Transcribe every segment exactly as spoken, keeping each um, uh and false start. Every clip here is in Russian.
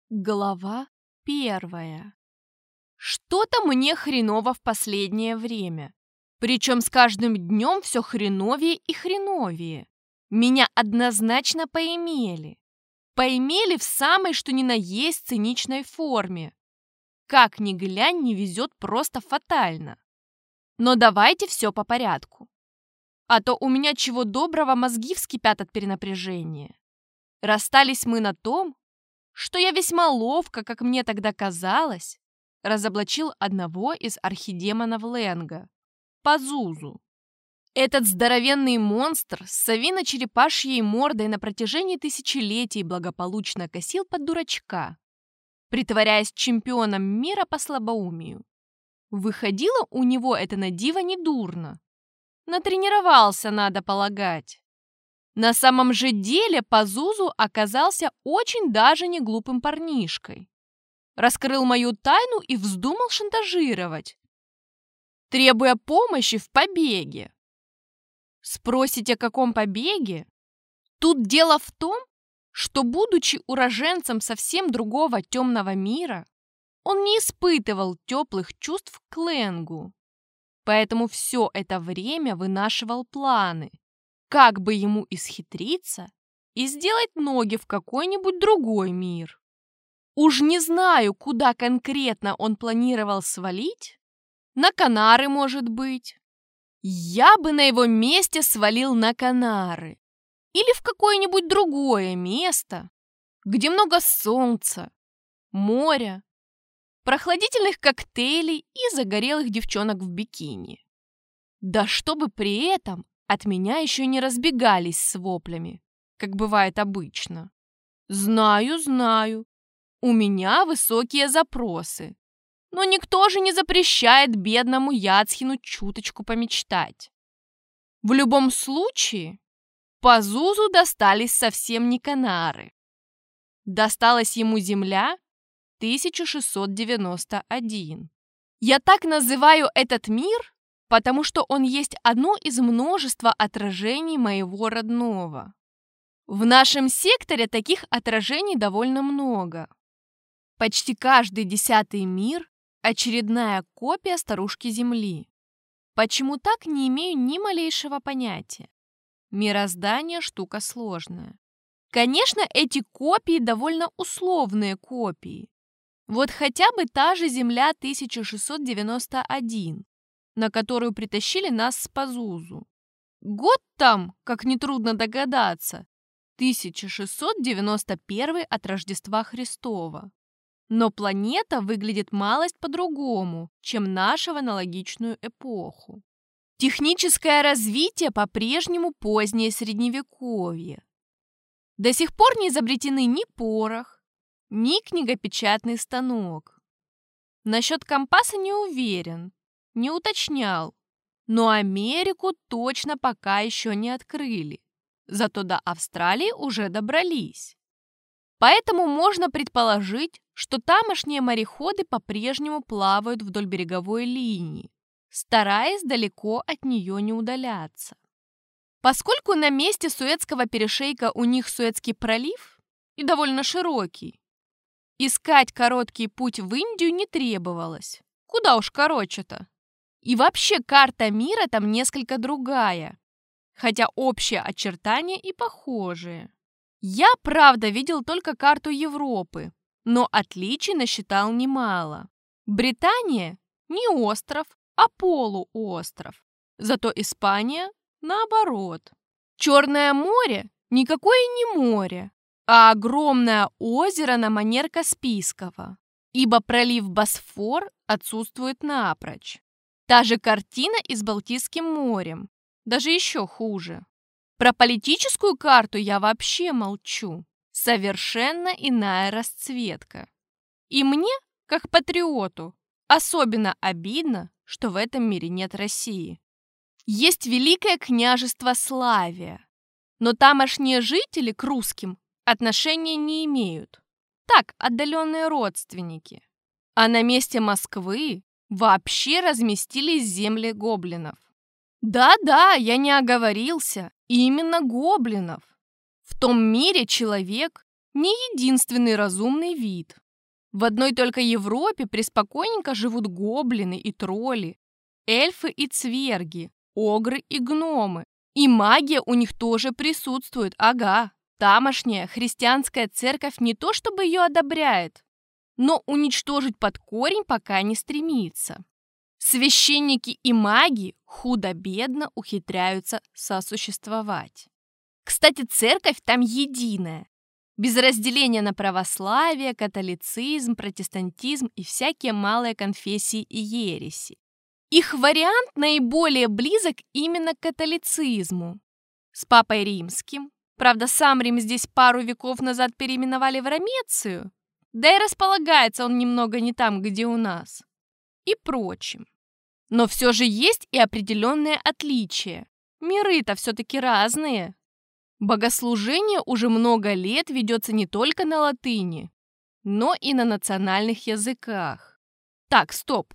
Глава первая. Что-то мне хреново в последнее время. Причем с каждым днем все хреновее и хреновее. Меня однозначно поимели. Поимели в самой что ни на есть циничной форме. Как ни глянь, не везет просто фатально. Но давайте все по порядку. А то у меня чего доброго мозги вскипят от перенапряжения. Расстались мы на том, что я весьма ловко, как мне тогда казалось, разоблачил одного из архидемонов Ленга, Пазузу. Этот здоровенный монстр с совино-черепашьей мордой на протяжении тысячелетий благополучно косил под дурачка, притворяясь чемпионом мира по слабоумию. Выходило у него это на диво недурно. Натренировался, надо полагать. На самом же деле Пазузу оказался очень даже не глупым парнишкой. Раскрыл мою тайну и вздумал шантажировать, требуя помощи в побеге. Спросите, о каком побеге? Тут дело в том, что, будучи уроженцем совсем другого темного мира, он не испытывал теплых чувств к Ленгу, поэтому все это время вынашивал планы, как бы ему исхитриться и сделать ноги в какой-нибудь другой мир. Уж не знаю, куда конкретно он планировал свалить. На Канары, может быть. Я бы на его месте свалил на Канары. Или в какое-нибудь другое место, где много солнца, моря, прохладительных коктейлей и загорелых девчонок в бикини. Да чтобы при этом от меня еще не разбегались с воплями, как бывает обычно. Знаю, знаю, у меня высокие запросы, но никто же не запрещает бедному Яцхину чуточку помечтать. В любом случае, Пазузу достались совсем не Канары. Досталась ему земля тысяча шестьсот девяносто один. Я так называю этот мир, потому что он есть одно из множества отражений моего родного. В нашем секторе таких отражений довольно много. Почти каждый десятый мир – очередная копия старушки Земли. Почему так, не имею ни малейшего понятия. Мироздание – штука сложная. Конечно, эти копии довольно условные копии. Вот хотя бы та же Земля тысяча шестьсот девяносто один. На которую притащили нас с Пазузу. Год там, как нетрудно догадаться, тысяча шестьсот девяносто первый от Рождества Христова. Но планета выглядит малость по-другому, чем наша в аналогичную эпоху. Техническое развитие по-прежнему позднее Средневековье. До сих пор не изобретены ни порох, ни книгопечатный станок. Насчет компаса не уверен. Не уточнял, но Америку точно пока еще не открыли, зато до Австралии уже добрались. Поэтому можно предположить, что тамошние мореходы по-прежнему плавают вдоль береговой линии, стараясь далеко от нее не удаляться. Поскольку на месте Суэцкого перешейка у них Суэцкий пролив и довольно широкий, искать короткий путь в Индию не требовалось. Куда уж короче-то. И вообще карта мира там несколько другая, хотя общие очертания и похожие. Я, правда, видел только карту Европы, но отличий насчитал немало. Британия не остров, а полуостров, зато Испания наоборот. Черное море никакое не море, а огромное озеро на манер Каспийского, ибо пролив Босфор отсутствует напрочь. Та же картина и с Балтийским морем, даже еще хуже. Про политическую карту я вообще молчу. Совершенно иная расцветка. И мне, как патриоту, особенно обидно, что в этом мире нет России. Есть Великое княжество Славия, но тамошние жители к русским отношения не имеют. Так, отдаленные родственники. А на месте Москвы вообще разместились земли гоблинов. Да-да, я не оговорился, именно гоблинов. В том мире человек не единственный разумный вид. В одной только Европе преспокойненько живут гоблины и тролли, эльфы и цверги, огры и гномы. И магия у них тоже присутствует, ага. Тамошняя христианская церковь не то чтобы ее одобряет, но уничтожить под корень пока не стремится. Священники и маги худо-бедно ухитряются сосуществовать. Кстати, церковь там единая, без разделения на православие, католицизм, протестантизм и всякие малые конфессии и ереси. Их вариант наиболее близок именно к католицизму. С Папой Римским, правда, сам Рим здесь пару веков назад переименовали в Ромецию, да и располагается он немного не там, где у нас, и прочим. Но все же есть и определенные отличия. Миры-то все-таки разные. Богослужение уже много лет ведется не только на латыни, но и на национальных языках. Так, стоп.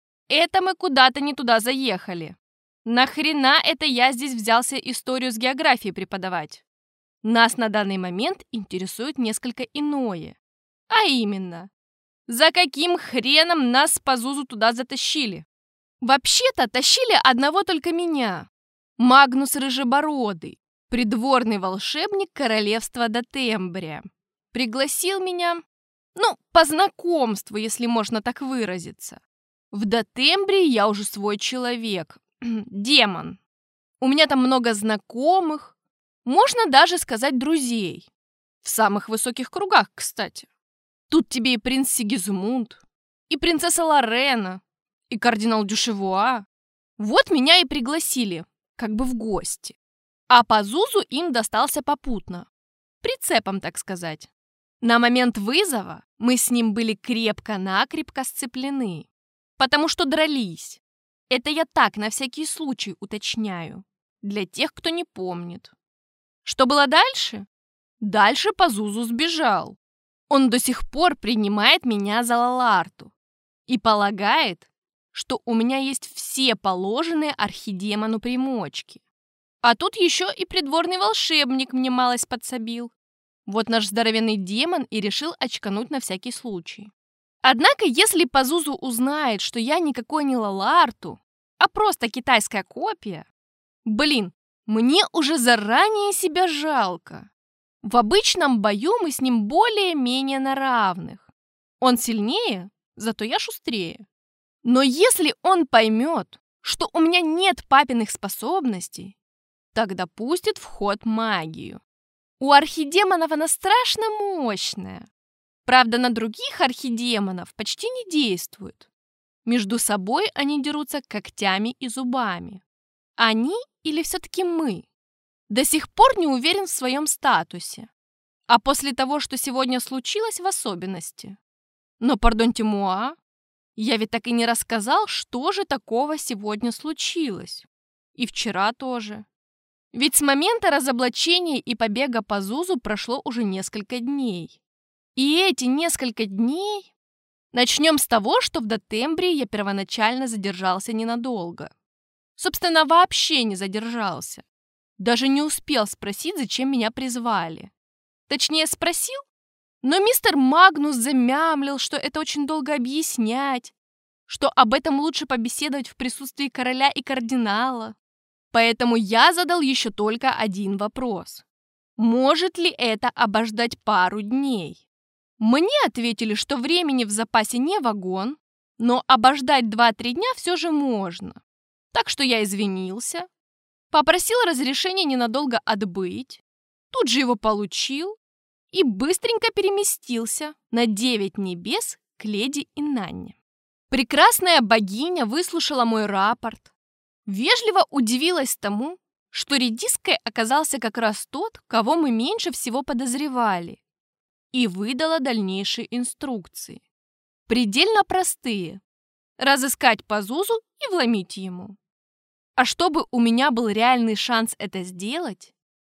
Это мы куда-то не туда заехали. Нахрена это я здесь взялся историю с географией преподавать? Нас на данный момент интересует несколько иное. А именно, за каким хреном нас с Пазузу туда затащили? Вообще-то тащили одного только меня. Магнус Рыжебородый, придворный волшебник королевства Дотембрия. Пригласил меня, ну, по знакомству, если можно так выразиться. В Дотембрии я уже свой человек, демон. У меня там много знакомых, можно даже сказать друзей. В самых высоких кругах, кстати. Тут тебе и принц Сигизмунд, и принцесса Лорена, и кардинал Дюшевуа. Вот меня и пригласили, как бы в гости. А Пазузу им достался попутно. Прицепом, так сказать. На момент вызова мы с ним были крепко-накрепко сцеплены, потому что дрались. Это я так, на всякий случай, уточняю. Для тех, кто не помнит. Что было дальше? Дальше Пазузу сбежал. Он до сих пор принимает меня за Лаларту и полагает, что у меня есть все положенные архидемону примочки. А тут еще и придворный волшебник мне малость подсобил. Вот наш здоровенный демон и решил очкануть на всякий случай. Однако, если Пазузу узнает, что я никакой не Лаларту, а просто китайская копия, блин, мне уже заранее себя жалко. В обычном бою мы с ним более-менее на равных. Он сильнее, зато я шустрее. Но если он поймет, что у меня нет папиных способностей, тогда пустит в ход магию. У архидемонов она страшно мощная. Правда, на других архидемонов почти не действует. Между собой они дерутся когтями и зубами. Они или все-таки мы? До сих пор не уверен в своем статусе. А после того, что сегодня случилось, в особенности. Но, пардонте муа, я ведь так и не рассказал, что же такого сегодня случилось. И вчера тоже. Ведь с момента разоблачения и побега Пазузу прошло уже несколько дней. И эти несколько дней... Начнем с того, что в Дотембрии я первоначально задержался ненадолго. Собственно, вообще не задержался. Даже не успел спросить, зачем меня призвали. Точнее, спросил, но мистер Магнус замямлил, что это очень долго объяснять, что об этом лучше побеседовать в присутствии короля и кардинала. Поэтому я задал еще только один вопрос. Может ли это обождать пару дней? Мне ответили, что времени в запасе не вагон, но обождать два-три дня все же можно. Так что я извинился, попросил разрешения ненадолго отбыть, тут же его получил и быстренько переместился на девять небес к леди Инанне. Прекрасная богиня выслушала мой рапорт, вежливо удивилась тому, что редиской оказался как раз тот, кого мы меньше всего подозревали, и выдала дальнейшие инструкции. Предельно простые. Разыскать Пазузу и вломить ему. А чтобы у меня был реальный шанс это сделать,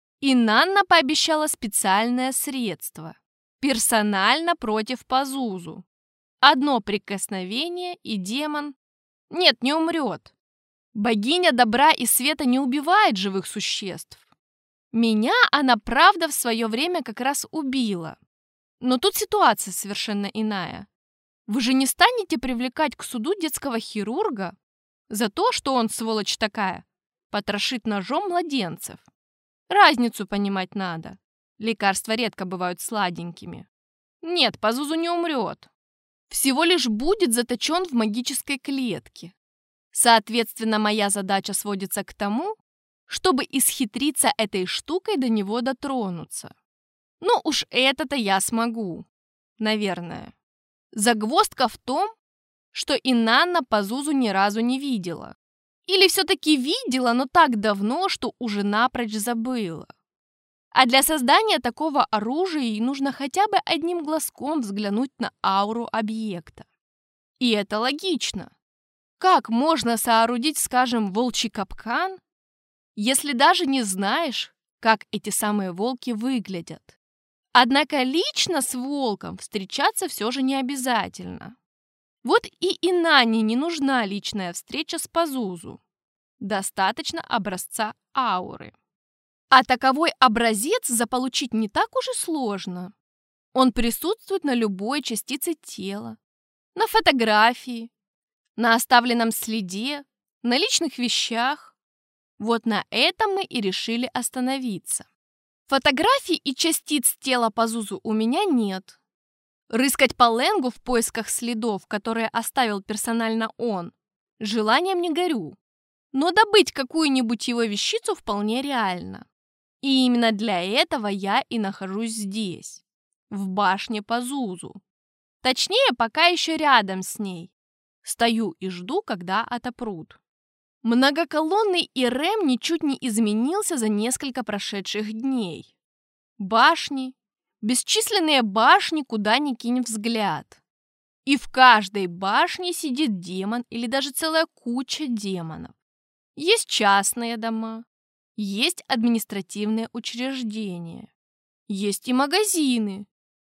Инанна пообещала специальное средство. Персонально против Пазузу. Одно прикосновение, и демон... Нет, не умрет. Богиня добра и света не убивает живых существ. Меня она, правда, в свое время как раз убила. Но тут ситуация совершенно иная. Вы же не станете привлекать к суду детского хирурга за то, что он, сволочь такая, потрошит ножом младенцев. Разницу понимать надо. Лекарства редко бывают сладенькими. Нет, Пазузу не умрет. Всего лишь будет заточен в магической клетке. Соответственно, моя задача сводится к тому, чтобы исхитриться этой штукой до него дотронуться. Ну уж это-то я смогу. Наверное. Загвоздка в том, что Инанна Пазузу ни разу не видела. Или все-таки видела, но так давно, что уже напрочь забыла. А для создания такого оружия ей нужно хотя бы одним глазком взглянуть на ауру объекта. И это логично. Как можно соорудить, скажем, волчий капкан, если даже не знаешь, как эти самые волки выглядят? Однако лично с волком встречаться все же не обязательно. Вот и Инанне не нужна личная встреча с Пазузу. Достаточно образца ауры. А таковой образец заполучить не так уж и сложно. Он присутствует на любой частице тела, на фотографии, на оставленном следе, на личных вещах. Вот на этом мы и решили остановиться. Фотографий и частиц тела Пазузу у меня нет. Рыскать по Ленгу в поисках следов, которые оставил персонально он, желанием не горю. Но добыть какую-нибудь его вещицу вполне реально. И именно для этого я и нахожусь здесь, в башне Пазузу. Точнее, пока еще рядом с ней. Стою и жду, когда отопрут. Многоколонный Ирем ничуть не изменился за несколько прошедших дней. Башни, бесчисленные башни, куда ни кинь взгляд. И в каждой башне сидит демон или даже целая куча демонов. Есть частные дома, есть административные учреждения, есть и магазины.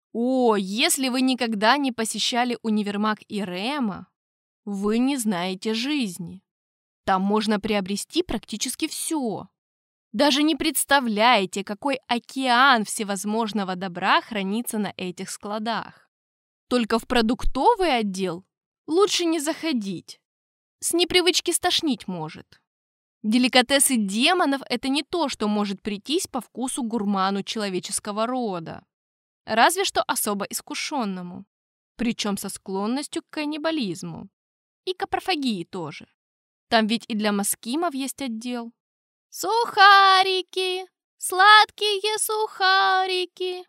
О, если вы никогда не посещали универмаг Ирема, вы не знаете жизни. Там можно приобрести практически все. Даже не представляете, какой океан всевозможного добра хранится на этих складах. Только в продуктовый отдел лучше не заходить. С непривычки стошнить может. Деликатесы демонов – это не то, что может прийтись по вкусу гурману человеческого рода. Разве что особо искушенному. Причем со склонностью к каннибализму. И капрофагии тоже. Там ведь и для маскимов есть отдел. Сухарики, сладкие сухарики.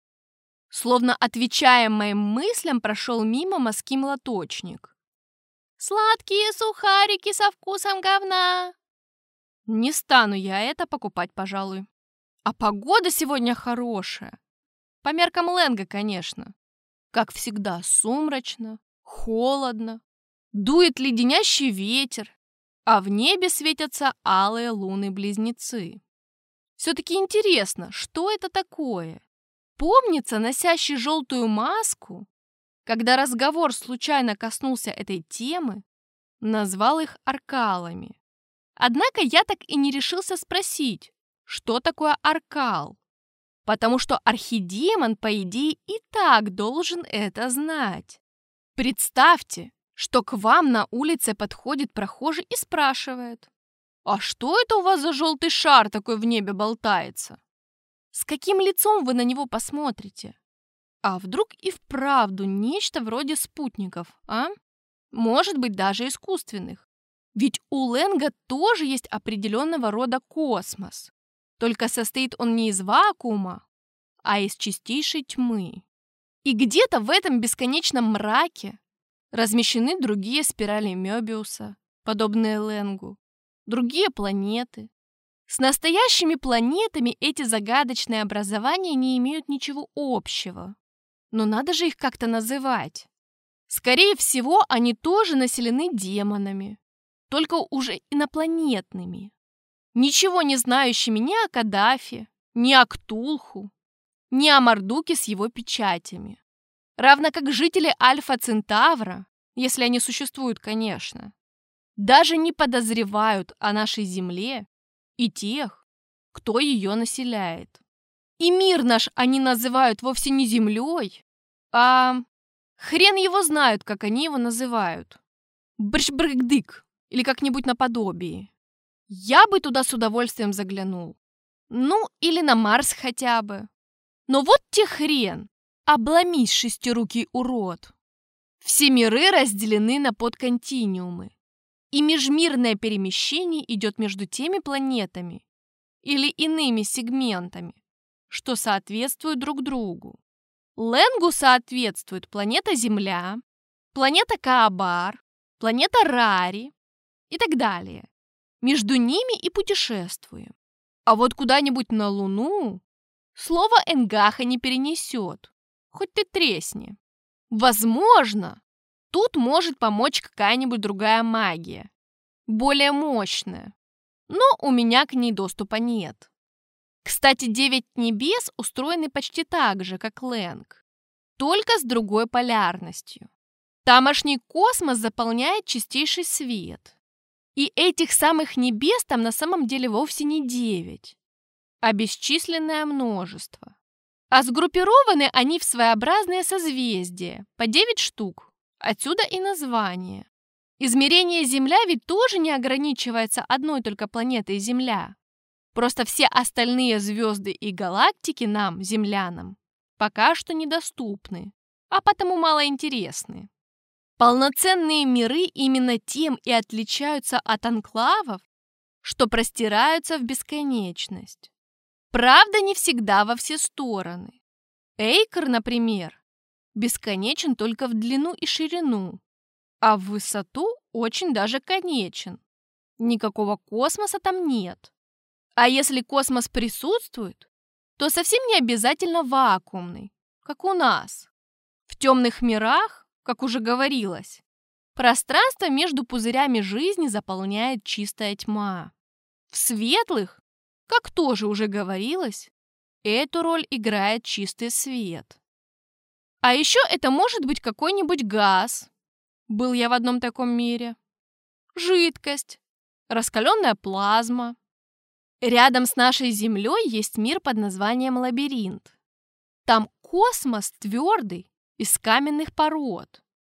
Словно отвечая моим мыслям, прошел мимо маским-лоточник. Сладкие сухарики со вкусом говна. Не стану я это покупать, пожалуй. А погода сегодня хорошая. По меркам Ленга, конечно. Как всегда, сумрачно, холодно. Дует леденящий ветер. А в небе светятся алые луны-близнецы. Все-таки интересно, что это такое? Помнится, носящий желтую маску, когда разговор случайно коснулся этой темы, назвал их аркалами. Однако я так и не решился спросить, что такое аркал, потому что архидемон, по идее, и так должен это знать. Представьте, что к вам на улице подходит прохожий и спрашивает: «А что это у вас за желтый шар такой в небе болтается?» С каким лицом вы на него посмотрите? А вдруг и вправду нечто вроде спутников, а? Может быть, даже искусственных. Ведь у Ленга тоже есть определенного рода космос. Только состоит он не из вакуума, а из чистейшей тьмы. И где-то в этом бесконечном мраке размещены другие спирали Мёбиуса, подобные Ленгу, другие планеты. С настоящими планетами эти загадочные образования не имеют ничего общего. Но надо же их как-то называть. Скорее всего, они тоже населены демонами, только уже инопланетными. Ничего не знающими ни о Каддафе, ни о Ктулху, ни о Мардуке с его печатями. Равно как жители Альфа-Центавра, если они существуют, конечно, даже не подозревают о нашей Земле и тех, кто ее населяет. И мир наш они называют вовсе не землей, а хрен его знают, как они его называют. Брш-брык-дык или как-нибудь наподобие. Я бы туда с удовольствием заглянул. Ну, или на Марс хотя бы. Но вот те хрен, обломись, шестирукий урод. Все миры разделены на подконтинуумы, и межмирное перемещение идет между теми планетами или иными сегментами, что соответствуют друг другу. Ленгу соответствует планета Земля, планета Каабар, планета Рари и так далее. Между ними и путешествуем. А вот куда-нибудь на Луну слово Энгаха не перенесет, хоть ты тресни. Возможно, тут может помочь какая-нибудь другая магия, более мощная, но у меня к ней доступа нет. Кстати, девять небес устроены почти так же, как Ленг, только с другой полярностью. Тамошний космос заполняет чистейший свет. И этих самых небес там на самом деле вовсе не девять, а бесчисленное множество. А сгруппированы они в своеобразные созвездия, по девять штук. Отсюда и название. Измерение Земля ведь тоже не ограничивается одной только планетой Земля. Просто все остальные звезды и галактики нам, землянам, пока что недоступны, а потому малоинтересны. Полноценные миры именно тем и отличаются от анклавов, что простираются в бесконечность. Правда, не всегда во все стороны. Эйкер, например, бесконечен только в длину и ширину, а в высоту очень даже конечен. Никакого космоса там нет. А если космос присутствует, то совсем не обязательно вакуумный, как у нас. В темных мирах, как уже говорилось, пространство между пузырями жизни заполняет чистая тьма. В светлых, как тоже уже говорилось, эту роль играет чистый свет. А еще это может быть какой-нибудь газ. Был я в одном таком мире. Жидкость, раскаленная плазма. Рядом с нашей Землей есть мир под названием Лабиринт. Там космос твердый, из каменных пород,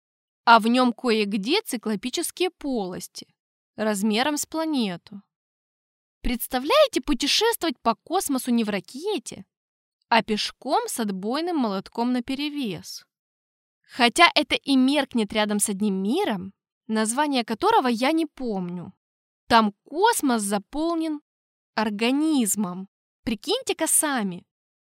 а в нем кое-где циклопические полости, размером с планету. Представляете, путешествовать по космосу не в ракете, а пешком с отбойным молотком наперевес. Хотя это и меркнет рядом с одним миром, название которого я не помню. Там космос заполнен организмом. Прикиньте-ка сами.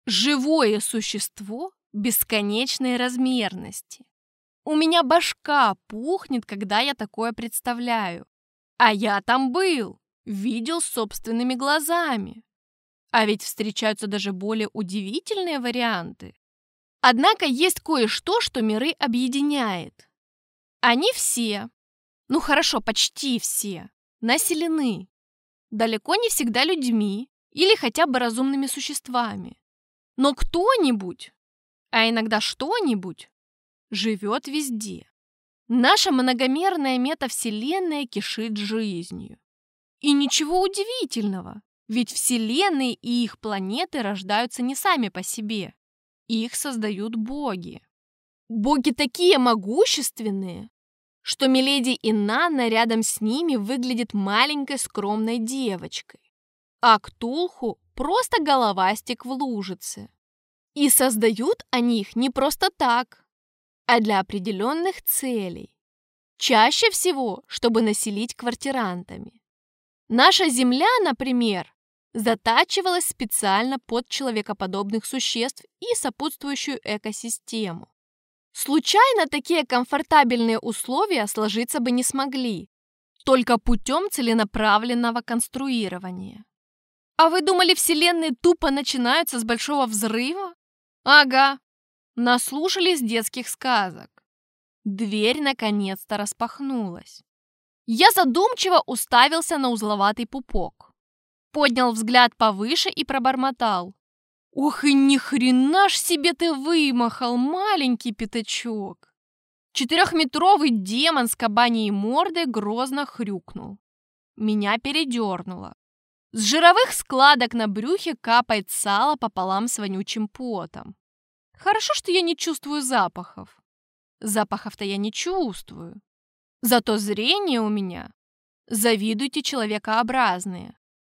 Живое существо бесконечной размерности. У меня башка пухнет, когда я такое представляю. А я там был, видел собственными глазами. А ведь встречаются даже более удивительные варианты. Однако есть кое-что, что миры объединяет. Они все, ну хорошо, почти все, населены. Далеко не всегда людьми или хотя бы разумными существами. Но кто-нибудь, а иногда что-нибудь, живет везде. Наша многомерная метавселенная кишит жизнью. И ничего удивительного, ведь вселенные и их планеты рождаются не сами по себе. Их создают боги. Боги такие могущественные, что миледи Инанна рядом с ними выглядит маленькой скромной девочкой, а Ктулху просто головастик в лужице. И создают они их не просто так, а для определенных целей. Чаще всего, чтобы населить квартирантами. Наша Земля, например, затачивалась специально под человекоподобных существ и сопутствующую экосистему. Случайно такие комфортабельные условия сложиться бы не смогли, только путем целенаправленного конструирования. А вы думали, вселенные тупо начинаются с большого взрыва? Ага, наслушались детских сказок. Дверь наконец-то распахнулась. Я задумчиво уставился на узловатый пупок. Поднял взгляд повыше и пробормотал. Ох и ни хрена ж себе ты вымахал, маленький пятачок. Четырехметровый демон с кабаньей мордой грозно хрюкнул. Меня передернуло. С жировых складок на брюхе капает сало пополам с вонючим потом. Хорошо, что я не чувствую запахов. Запахов-то я не чувствую. Зато зрение у меня. Завидуйте человекообразные.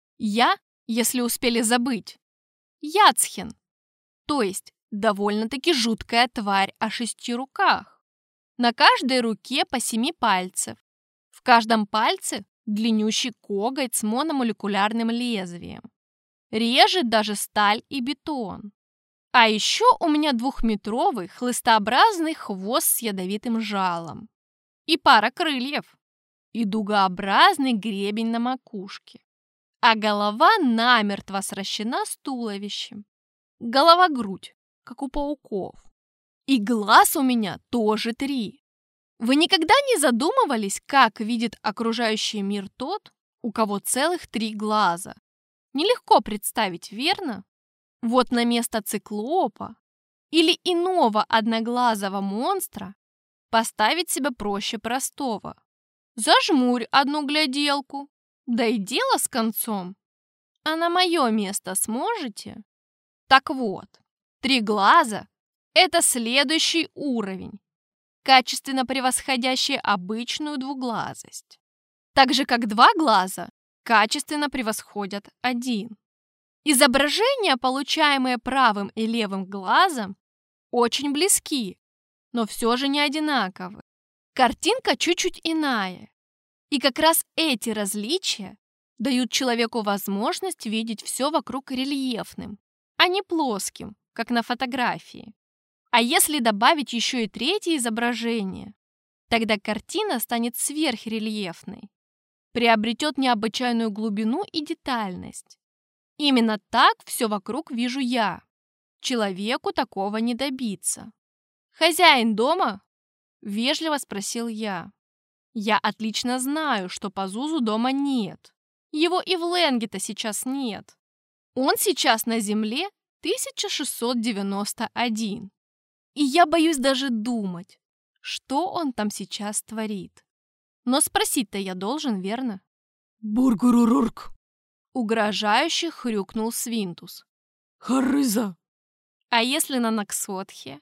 Я, если успели забыть, Яцхен, то есть довольно-таки жуткая тварь о шести руках. На каждой руке по семи пальцев. В каждом пальце длиннющий коготь с мономолекулярным лезвием. Режет даже сталь и бетон. А еще у меня двухметровый хлыстообразный хвост с ядовитым жалом. И пара крыльев. И дугообразный гребень на макушке. А голова намертво сращена с туловищем. Голова-грудь, как у пауков. И глаз у меня тоже три. Вы никогда не задумывались, как видит окружающий мир тот, у кого целых три глаза? Нелегко представить, верно? Вот на место циклопа или иного одноглазого монстра поставить себя проще простого. Зажмурь одну гляделку, да и дело с концом. А на мое место сможете? Так вот, три глаза – это следующий уровень, качественно превосходящий обычную двуглазость. Так же, как два глаза качественно превосходят один. Изображения, получаемые правым и левым глазом, очень близки, но все же не одинаковы. Картинка чуть-чуть иная. И как раз эти различия дают человеку возможность видеть все вокруг рельефным, а не плоским, как на фотографии. А если добавить еще и третье изображение, тогда картина станет сверхрельефной, приобретет необычайную глубину и детальность. Именно так все вокруг вижу я. Человеку такого не добиться. «Хозяин дома?» – вежливо спросил я. Я отлично знаю, что Пазузу дома нет. Его и в Ленге-то сейчас нет. Он сейчас на Земле тысяча шестьсот девяносто один. И я боюсь даже думать, что он там сейчас творит. Но спросить-то я должен, верно? Бургурурурк. Угрожающе хрюкнул Свинтус. Харыза. А если на Наксотхе?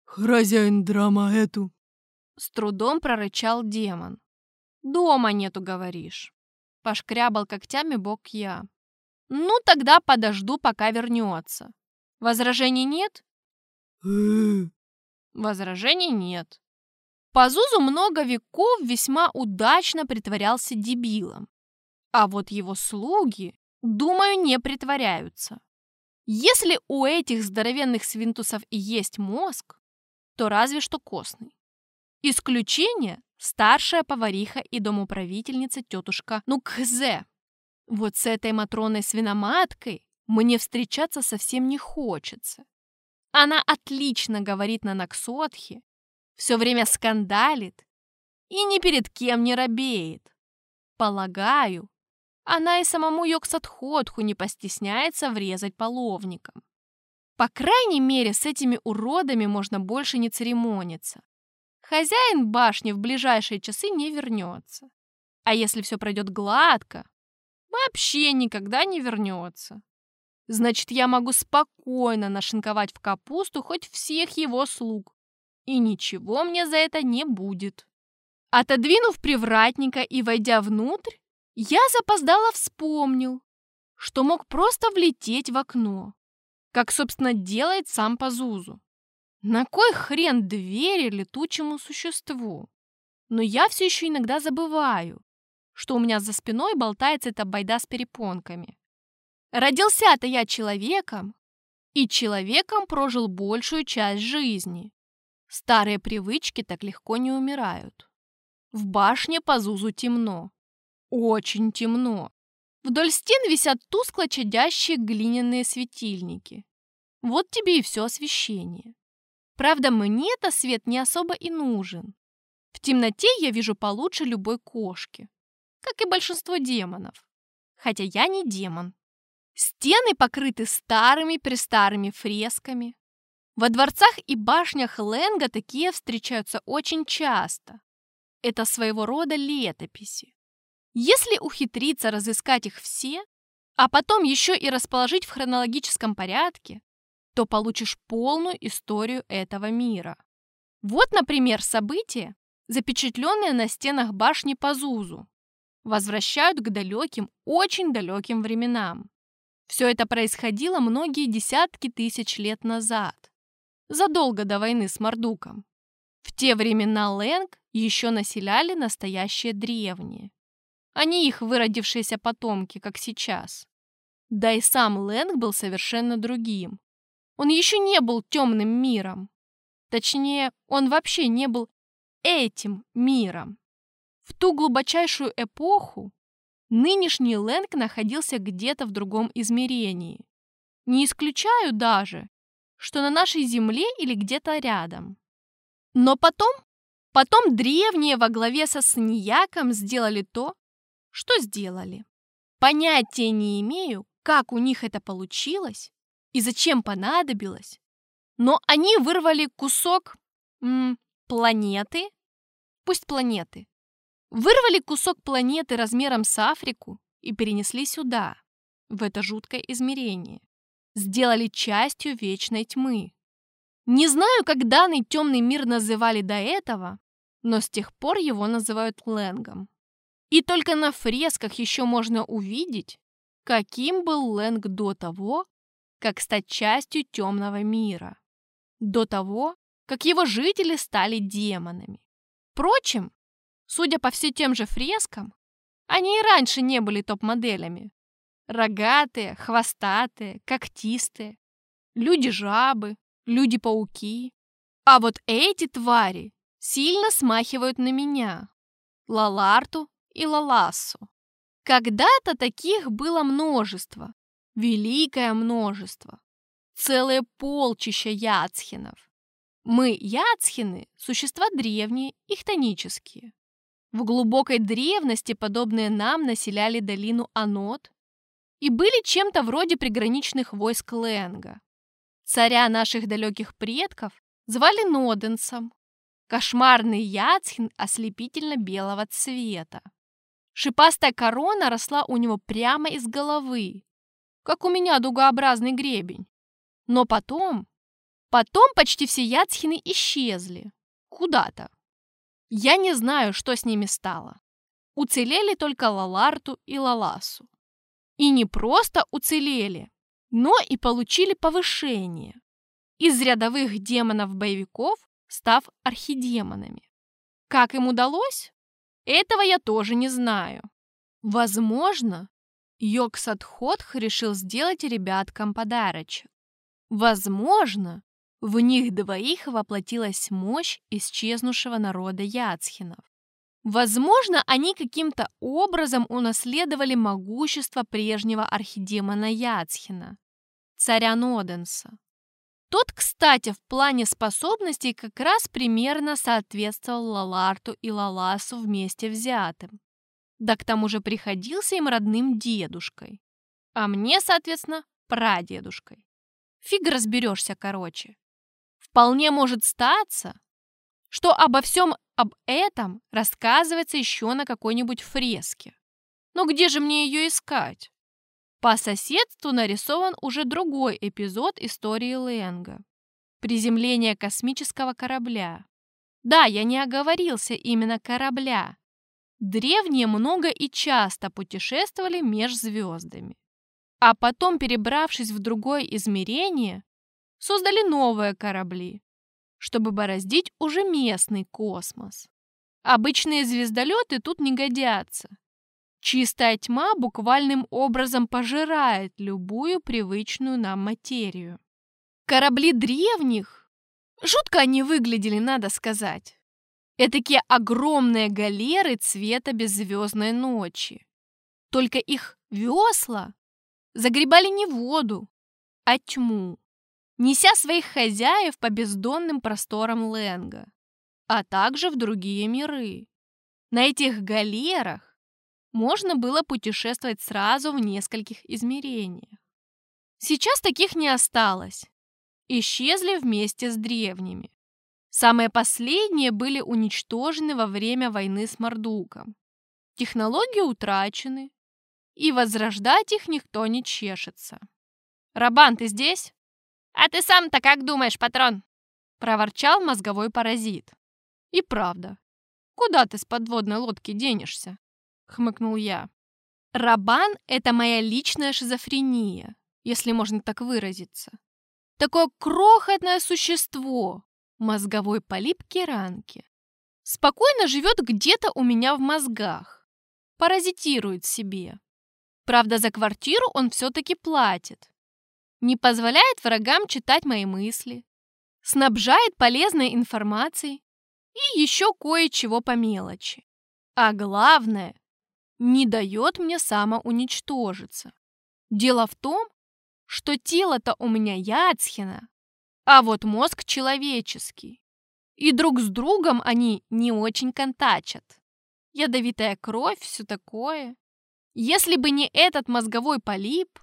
Хозяин драма эту. С трудом прорычал демон. Дома нету, говоришь. Пошкрябал когтями бок я. Ну, тогда подожду, пока вернется. Возражений нет? Возражений нет. Пазузу много веков весьма удачно притворялся дебилом. А вот его слуги, думаю, не притворяются. Если у этих здоровенных свинтусов и есть мозг, то разве что костный. Исключение – старшая повариха и домоуправительница тетушка Нукхзе. Вот с этой Матроной-свиноматкой мне встречаться совсем не хочется. Она отлично говорит на Наксотхе, все время скандалит и ни перед кем не робеет. Полагаю, она и самому Йоксатхотху не постесняется врезать половником. По крайней мере, с этими уродами можно больше не церемониться. Хозяин башни в ближайшие часы не вернется. А если все пройдет гладко, вообще никогда не вернется. Значит, я могу спокойно нашинковать в капусту хоть всех его слуг. И ничего мне за это не будет. Отодвинув привратника и войдя внутрь, я запоздало вспомнил, что мог просто влететь в окно, как, собственно, делает сам Пазузу. На кой хрен двери летучему существу? Но я все еще иногда забываю, что у меня за спиной болтается эта байда с перепонками. Родился-то я человеком, и человеком прожил большую часть жизни. Старые привычки так легко не умирают. В башне Пазузу темно. Очень темно. Вдоль стен висят тускло чадящие глиняные светильники. Вот тебе и все освещение. Правда, мне-то свет не особо и нужен. В темноте я вижу получше любой кошки, как и большинство демонов. Хотя я не демон. Стены покрыты старыми-престарыми фресками. Во дворцах и башнях Ленга такие встречаются очень часто. Это своего рода летописи. Если ухитриться разыскать их все, а потом еще и расположить в хронологическом порядке, то получишь полную историю этого мира. Вот, например, события, запечатленные на стенах башни Пазузу, возвращают к далеким, очень далеким временам. Все это происходило многие десятки тысяч лет назад, задолго до войны с Мардуком. В те времена Лэнг еще населяли настоящие древние, а не их выродившиеся потомки, как сейчас. Да и сам Лэнг был совершенно другим. Он еще не был темным миром. Точнее, он вообще не был этим миром. В ту глубочайшую эпоху нынешний Лэнг находился где-то в другом измерении. Не исключаю даже, что на нашей Земле или где-то рядом. Но потом, потом древние во главе со Саньяком сделали то, что сделали. Понятия не имею, как у них это получилось и зачем понадобилось, но они вырвали кусок м, планеты, пусть планеты, вырвали кусок планеты размером с Африку и перенесли сюда, в это жуткое измерение. Сделали частью вечной тьмы. Не знаю, как данный темный мир называли до этого, но с тех пор его называют Лэнгом. И только на фресках еще можно увидеть, каким был Лэнг до того, как стать частью темного мира. До того, как его жители стали демонами. Впрочем, судя по все тем же фрескам, они и раньше не были топ-моделями. Рогатые, хвостатые, когтистые, люди-жабы, люди-пауки. А вот эти твари сильно смахивают на меня, Лаларту и Лалассу. Когда-то таких было множество, великое множество, целое полчища яцхинов. Мы, яцхины, существа древние и хтонические. В глубокой древности подобные нам населяли долину Анод и были чем-то вроде приграничных войск Лэнга. Царя наших далеких предков звали Ноденсом. Кошмарный яцхин ослепительно-белого цвета. Шипастая корона росла у него прямо из головы, как у меня дугообразный гребень. Но потом, потом почти все яцхины исчезли. Куда-то. Я не знаю, что с ними стало. Уцелели только Лаларту и Лаласу. И не просто уцелели, но и получили повышение. Из рядовых демонов-боевиков став архидемонами. Как им удалось? Этого я тоже не знаю. Возможно, Йог-Садхотх решил сделать ребяткам подарочек. Возможно, в них двоих воплотилась мощь исчезнувшего народа яцхинов. Возможно, они каким-то образом унаследовали могущество прежнего архидемона Яцхина, царя Ноденса. Тот, кстати, в плане способностей как раз примерно соответствовал Лаларту и Лаласу вместе взятым. Да к тому же приходился им родным дедушкой. А мне, соответственно, прадедушкой. Фиг разберешься, короче. Вполне может статься, что обо всем об этом рассказывается еще на какой-нибудь фреске. Но где же мне ее искать? По соседству нарисован уже другой эпизод истории Лэнга. Приземление космического корабля. Да, я не оговорился, именно корабля. Древние много и часто путешествовали меж звездами. А потом, перебравшись в другое измерение, создали новые корабли, чтобы бороздить уже местный космос. Обычные звездолеты тут не годятся. Чистая тьма буквальным образом пожирает любую привычную нам материю. Корабли древних, жутко они выглядели, надо сказать. Этакие огромные галеры цвета беззвездной ночи. Только их весла загребали не воду, а тьму, неся своих хозяев по бездонным просторам Лэнга, а также в другие миры. На этих галерах можно было путешествовать сразу в нескольких измерениях. Сейчас таких не осталось. Исчезли вместе с древними. Самые последние были уничтожены во время войны с Мардуком. Технологии утрачены. и возрождать их никто не чешется. «Рабан, ты здесь?» «А ты сам-то как думаешь, патрон?» — проворчал мозговой паразит. «И правда, куда ты с подводной лодки денешься?» — хмыкнул я. «Рабан — это моя личная шизофрения, если можно так выразиться. Такое крохотное существо, мозговой полип Керанки, спокойно живет где-то у меня в мозгах, паразитирует себе. Правда, за квартиру он все-таки платит, не позволяет врагам читать мои мысли, снабжает полезной информацией и еще кое-чего по мелочи. А главное, не дает мне самоуничтожиться. Дело в том, что тело-то у меня Яцхина, а вот мозг человеческий. И друг с другом они не очень контачат. Ядовитая кровь, все такое. Если бы не этот мозговой полип,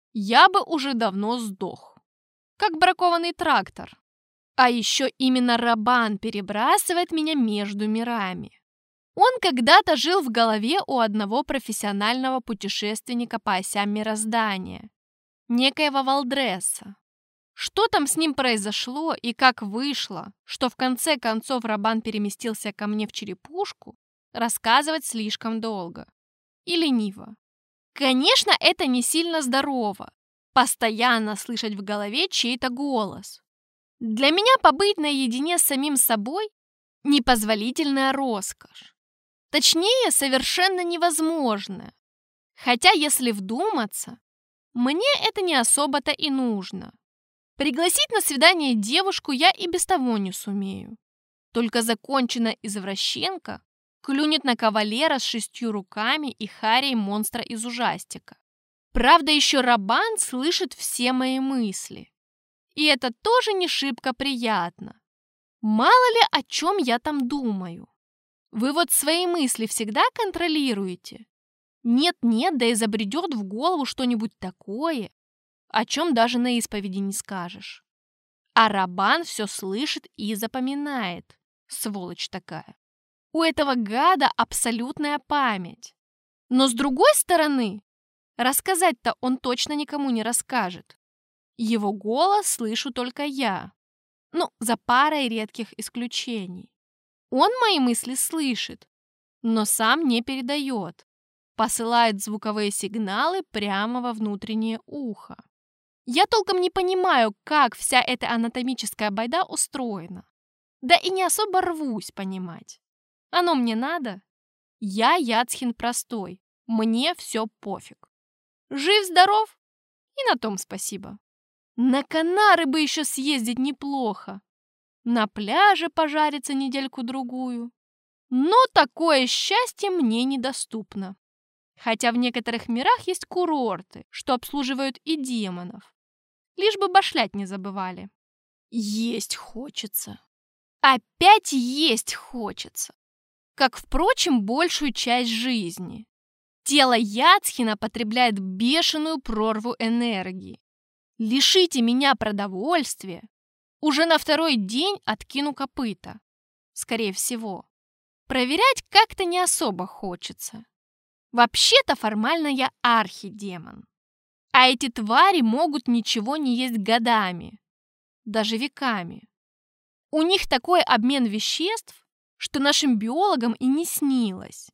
я бы уже давно сдох. Как бракованный трактор. А еще именно Рабан перебрасывает меня между мирами. Он когда-то жил в голове у одного профессионального путешественника по осям мироздания, некоего Валдреса. Что там с ним произошло и как вышло, что в конце концов Рабан переместился ко мне в черепушку, рассказывать слишком долго. И лениво. Конечно, это не сильно здорово, постоянно слышать в голове чей-то голос. Для меня побыть наедине с самим собой – непозволительная роскошь. Точнее, совершенно невозможная. Хотя, если вдуматься, мне это не особо-то и нужно. Пригласить на свидание девушку я и без того не сумею. Только законченная извращенка клюнет на кавалера с шестью руками и харей монстра из ужастика. Правда, еще Рабан слышит все мои мысли. И это тоже не шибко приятно. Мало ли, о чем я там думаю. Вы вот свои мысли всегда контролируете? Нет-нет, да и забредет в голову что-нибудь такое, о чем даже на исповеди не скажешь. А Рабан все слышит и запоминает. Сволочь такая. У этого гада абсолютная память. Но с другой стороны, рассказать-то он точно никому не расскажет. Его голос слышу только я. Ну, за парой редких исключений. Он мои мысли слышит, но сам не передает. Посылает звуковые сигналы прямо во внутреннее ухо. Я толком не понимаю, как вся эта анатомическая байда устроена. Да и не особо рвусь понимать. Оно мне надо? Я Яцхин простой. Мне все пофиг. Жив-здоров? И на том спасибо. На Канары бы еще съездить неплохо. На пляже пожариться недельку-другую. Но такое счастье мне недоступно. Хотя в некоторых мирах есть курорты, что обслуживают и демонов. Лишь бы башлять не забывали. Есть хочется. Опять есть хочется. Как, впрочем, большую часть жизни. Тело Яцхина потребляет бешеную прорву энергии. Лишите меня продовольствия, уже на второй день откину копыта. Скорее всего. Проверять как-то не особо хочется. Вообще-то формально я архидемон. А эти твари могут ничего не есть годами, даже веками. У них такой обмен веществ, что нашим биологам и не снилось.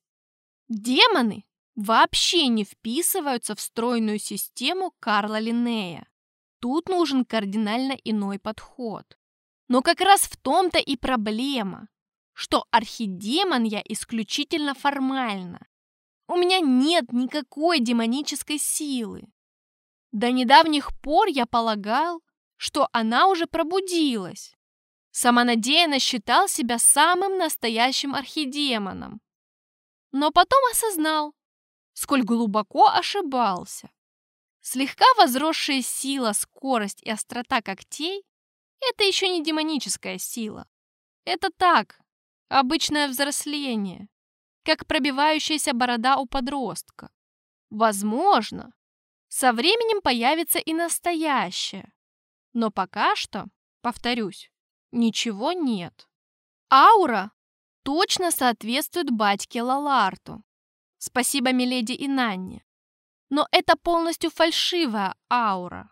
Демоны вообще не вписываются в стройную систему Карла Линнея. Тут нужен кардинально иной подход. Но как раз в том-то и проблема, что архидемон я исключительно формально. У меня нет никакой демонической силы. До недавних пор я полагал, что она уже пробудилась. Самонадеянно считал себя самым настоящим архидемоном. Но потом осознал, сколь глубоко ошибался. Слегка возросшая сила, скорость и острота когтей – это еще не демоническая сила. Это так, обычное взросление, как пробивающаяся борода у подростка. Возможно, со временем появится и настоящее. Но пока что, повторюсь, ничего нет. Аура точно соответствует батьке Лаларту. Спасибо миледи Инанне. Но это полностью фальшивая аура.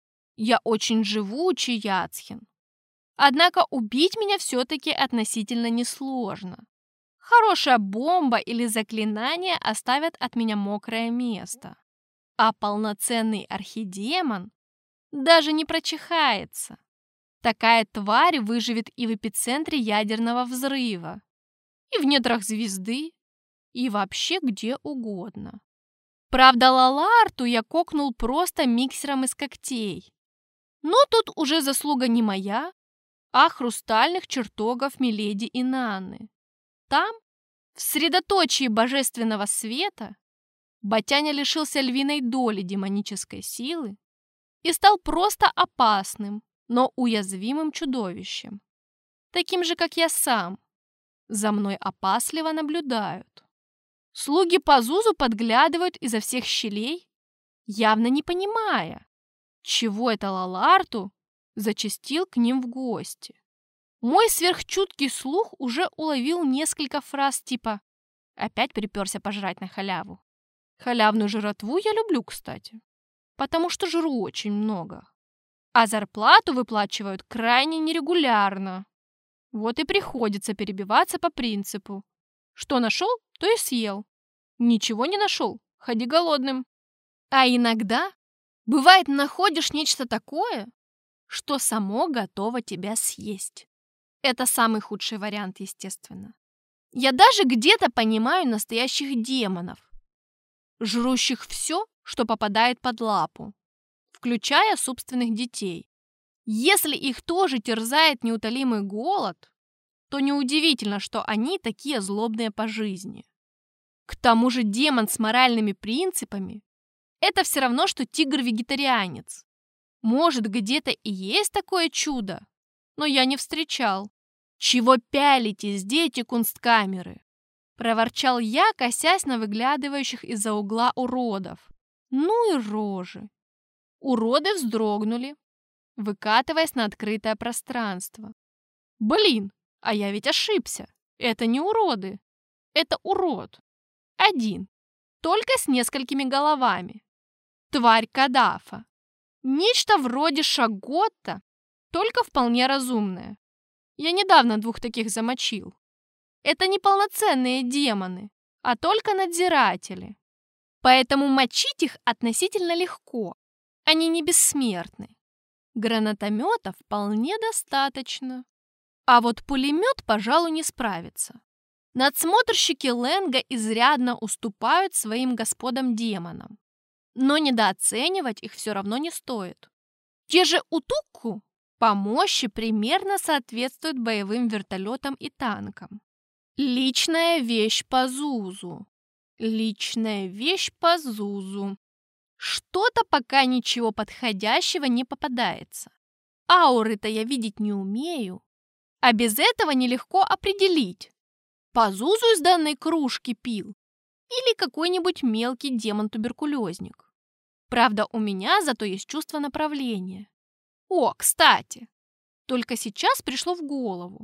Я очень живучий, Яцхин. Однако убить меня все-таки относительно несложно. Хорошая бомба или заклинание оставят от меня мокрое место. А полноценный архидемон даже не прочихается. Такая тварь выживет и в эпицентре ядерного взрыва, и в недрах звезды, и вообще где угодно. Правда, Лаларту я кокнул просто миксером из когтей. Но тут уже заслуга не моя, а хрустальных чертогов Миледи Инанны. Там, в средоточии божественного света, Батяня лишился львиной доли демонической силы и стал просто опасным, но уязвимым чудовищем. Таким же, как я сам. За мной опасливо наблюдают. Слуги Пазузу подглядывают изо всех щелей, явно не понимая, чего это Лаларту зачастил к ним в гости. Мой сверхчуткий слух уже уловил несколько фраз типа «опять приперся пожрать на халяву». Халявную жратву я люблю, кстати, потому что жру очень много. А зарплату выплачивают крайне нерегулярно. Вот и приходится перебиваться по принципу: что нашел, то и съел. Ничего не нашел, ходи голодным. А иногда, бывает, находишь нечто такое, что само готово тебя съесть. Это самый худший вариант, естественно. Я даже где-то понимаю настоящих демонов, жрущих все, что попадает под лапу, включая собственных детей. Если их тоже терзает неутолимый голод, то неудивительно, что они такие злобные по жизни. К тому же демон с моральными принципами – это все равно, что тигр-вегетарианец. Может, где-то и есть такое чудо, но я не встречал. «Чего пялитесь, дети кунсткамеры?» – проворчал я, косясь на выглядывающих из-за угла уродов. Ну и рожи. Уроды вздрогнули, выкатываясь на открытое пространство. Блин, а я ведь ошибся. Это не уроды. Это урод. Один. Только с несколькими головами. Тварь Кадафа. Нечто вроде Шаготта, только вполне разумное. Я недавно двух таких замочил. Это не полноценные демоны, а только надзиратели. Поэтому мочить их относительно легко. Они не бессмертны. Гранатомета вполне достаточно. А вот пулемет, пожалуй, не справится. Надсмотрщики Ленга изрядно уступают своим господам-демонам. Но недооценивать их все равно не стоит. Те же Утукку по мощи примерно соответствуют боевым вертолетам и танкам. Личная вещь Пазузу. Личная вещь Пазузу. Что-то пока ничего подходящего не попадается. Ауры-то я видеть не умею. А без этого нелегко определить, Пазузу из данной кружки пил или какой-нибудь мелкий демон-туберкулезник. Правда, у меня зато есть чувство направления. О, кстати, только сейчас пришло в голову.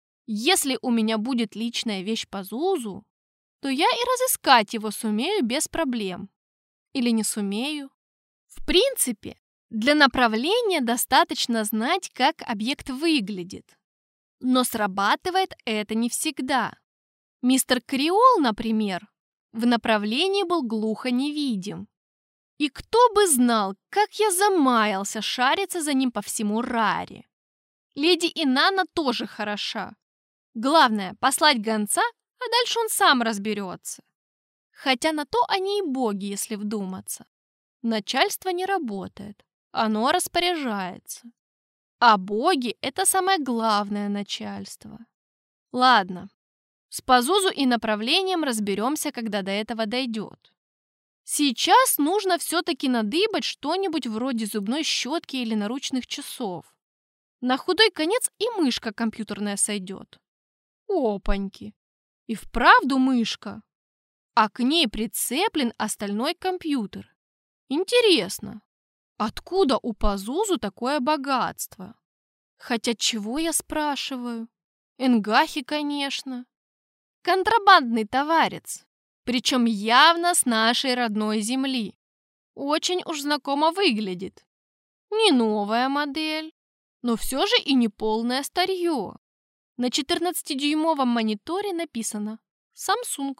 Если у меня будет личная вещь Пазузу, то я и разыскать его сумею без проблем. Или не сумею. В принципе, для направления достаточно знать, как объект выглядит. Но срабатывает это не всегда. Мистер Криол, например, в направлении был глухо невидим. И кто бы знал, как я замаялся шариться за ним по всему Раре. Леди Инанна тоже хороша. Главное – послать гонца, а дальше он сам разберется. Хотя на то они и боги, если вдуматься. Начальство не работает, оно распоряжается. А боги – это самое главное начальство. Ладно, с Пазузу и направлением разберемся, когда до этого дойдет. Сейчас нужно все-таки надыбать что-нибудь вроде зубной щетки или наручных часов. На худой конец и мышка компьютерная сойдет. Опаньки! И вправду мышка. А к ней прицеплен остальной компьютер. Интересно, откуда у Пазузу такое богатство? Хотя чего я спрашиваю? Энгахи, конечно. Контрабандный товарец, причем явно с нашей родной земли. Очень уж знакомо выглядит. Не новая модель, но все же и не полное старье. На четырнадцатидюймовом мониторе написано Samsung.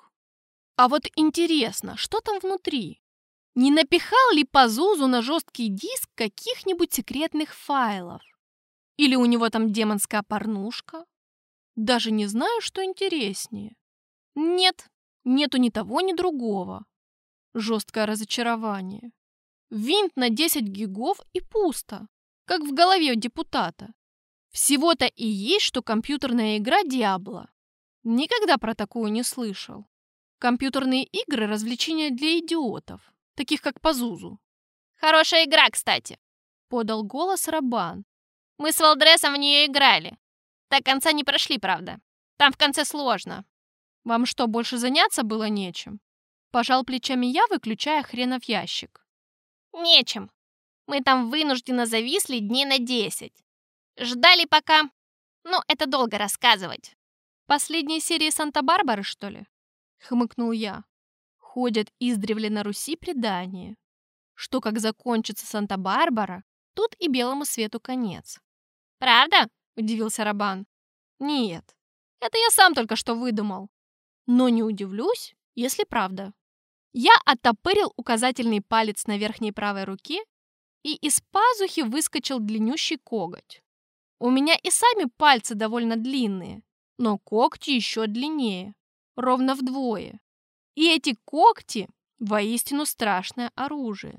А вот интересно, что там внутри? Не напихал ли Пазузу на жесткий диск каких-нибудь секретных файлов? Или у него там демонская порнушка? Даже не знаю, что интереснее. Нет, нету ни того, ни другого. Жесткое разочарование. Винт на десять гигов и пусто, как в голове у депутата. Всего-то и есть, что компьютерная игра Диабло. Никогда про такую не слышал. Компьютерные игры – развлечения для идиотов, таких как Пазузу. «Хорошая игра, кстати», – подал голос Рабан. «Мы с Валдресом в нее играли. До конца не прошли, правда. Там в конце сложно». «Вам что, больше заняться было нечем?» Пожал плечами я, выключая хренов ящик. «Нечем. Мы там вынужденно зависли дней на десять. Ждали пока... Ну, это долго рассказывать». «Последние серии Санта-Барбары, что ли?» Хмыкнул я. Ходят издревле на Руси предания, что как закончится Санта-Барбара, тут и белому свету конец. «Правда?» — удивился Рабан. «Нет, это я сам только что выдумал. Но не удивлюсь, если правда». Я оттопырил указательный палец на верхней правой руке, и из пазухи выскочил длиннющий коготь. У меня и сами пальцы довольно длинные, но когти еще длиннее, ровно вдвое. И эти когти воистину страшное оружие.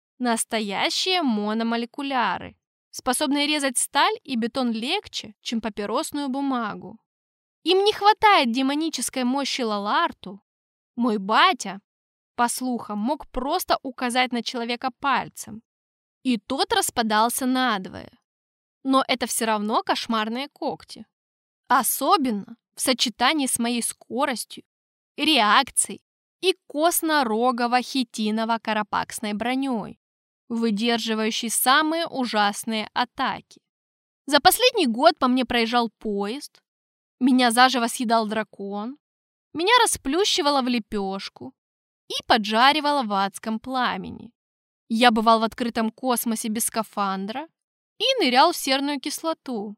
Настоящие мономолекуляры, способные резать сталь и бетон легче, чем папиросную бумагу. Им не хватает демонической мощи Лаларту. Мой батя, по слухам, мог просто указать на человека пальцем, и тот распадался надвое. Но это все равно кошмарные когти. Особенно в сочетании с моей скоростью, реакцией и косно-рогово-хитиново-карапаксной броней, выдерживающей самые ужасные атаки. За последний год по мне проезжал поезд, меня заживо съедал дракон, меня расплющивало в лепешку и поджаривало в адском пламени. Я бывал в открытом космосе без скафандра и нырял в серную кислоту.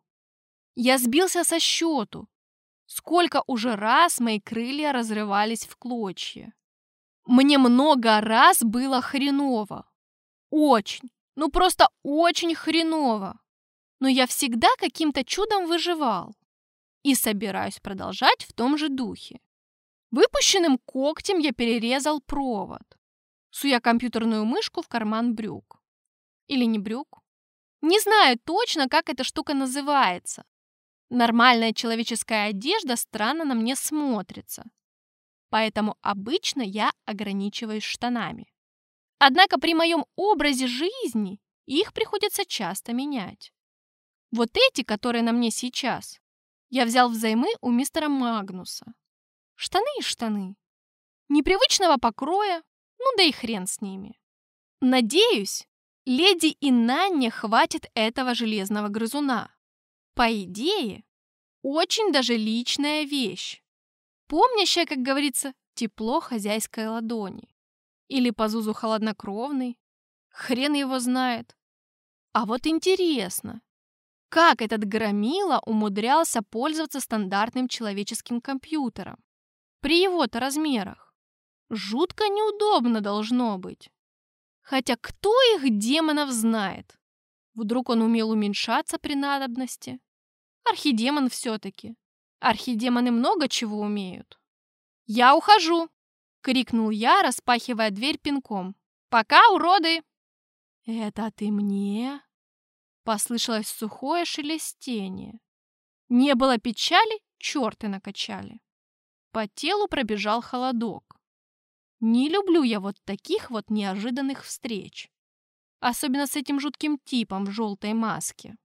Я сбился со счету, сколько уже раз мои крылья разрывались в клочья. Мне много раз было хреново. Очень, ну просто очень хреново. Но я всегда каким-то чудом выживал. И собираюсь продолжать в том же духе. Выпущенным когтем я перерезал провод, суя компьютерную мышку в карман брюк. Или не брюк. Не знаю точно, как эта штука называется. Нормальная человеческая одежда странно на мне смотрится. Поэтому обычно я ограничиваюсь штанами. Однако при моем образе жизни их приходится часто менять. Вот эти, которые на мне сейчас, я взял взаймы у мистера Магнуса. Штаны и штаны. Непривычного покроя, ну да и хрен с ними. Надеюсь, леди Инанне хватит этого железного грызуна. По идее, очень даже личная вещь, помнящая, как говорится, тепло хозяйской ладони. Или Пазузу холоднокровный, хрен его знает. А вот интересно, как этот громила умудрялся пользоваться стандартным человеческим компьютером при его-то размерах? Жутко неудобно должно быть. Хотя кто их, демонов, знает? Вдруг он умел уменьшаться при надобности? Архидемон все-таки. Архидемоны много чего умеют. «Я ухожу!» — крикнул я, распахивая дверь пинком. «Пока, уроды!» «Это ты мне?» — послышалось сухое шелестение. Не было печали, черты накачали. По телу пробежал холодок. Не люблю я вот таких вот неожиданных встреч. Особенно с этим жутким типом в желтой маске.